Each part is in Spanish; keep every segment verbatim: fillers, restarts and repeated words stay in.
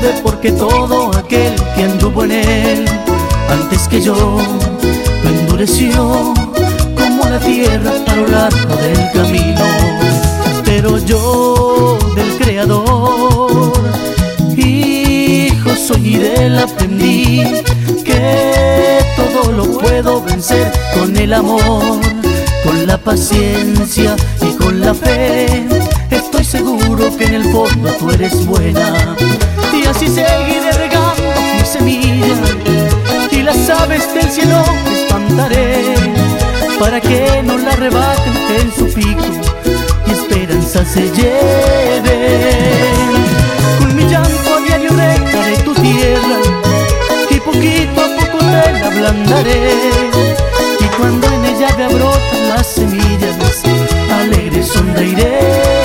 pude, porque todo aquel que anduvo en él antes que yo lo endureció como la tierra a lo largo del camino. Pero yo del Creador, hijo soy, y de él aprendí que todo lo puedo vencer con el amor, con la paciencia y con la fe. Estoy seguro que en el fondo tú eres buena, y así seguiré regando mi semilla, y las aves del cielo espantaré para que no la arrebaten en su pico y esperanza se lleven. Con mi llanto a diario regaré tu tierra, y poquito a poco te la ablandaré, y cuando en ella me brotan las semillas, alegre sonreiré,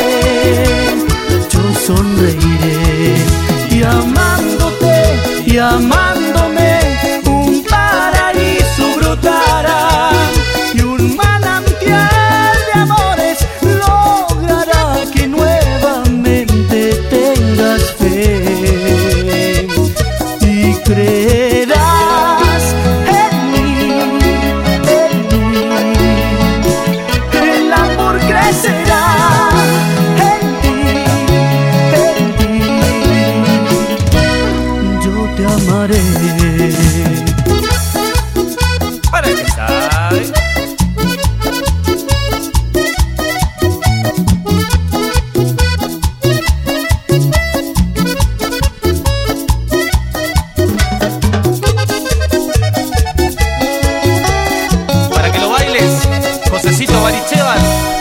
yo sonreiré. Y amándote y amándome, un paraíso brotará, y un manantial de amores logrará que nuevamente tengas fe y creerás en mí, en mí. El amor crecerá en ti, en ti. Yo te amaré. Para empezar, para que lo bailes, Josecito Barichevan.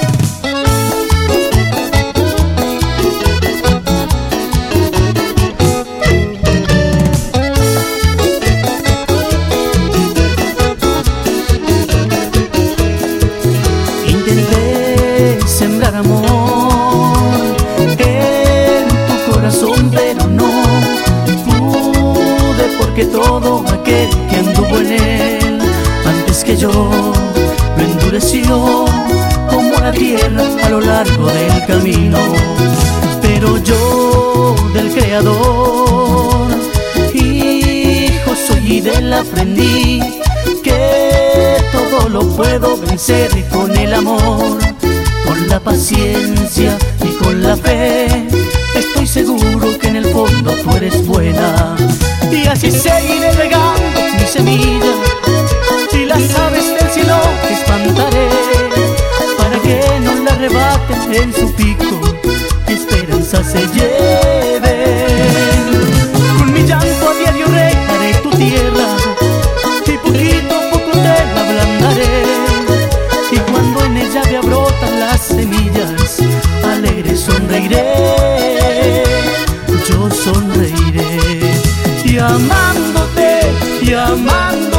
Intenté sembrar amor en tu corazón, pero no pude, porque todo aquel que anduvo en él antes que yo lo endureció como la tierra a lo largo del camino. Pero yo del Creador, hijo soy, y de él aprendí que todo lo puedo vencer con el amor, con la paciencia y con la fe. Estoy seguro que en el fondo tú eres buena, y así seguiré regando mi semilla, y las aves del cielo espantaré para que no la arrebaten en su pico y esperanza se lleven. Con mi llanto a diario regaré tu tierra, y poquito a poco te la ablandaré, y cuando en ella me brotan las semillas, alegre sonreiré, yo sonreiré. Y amándote y amándote,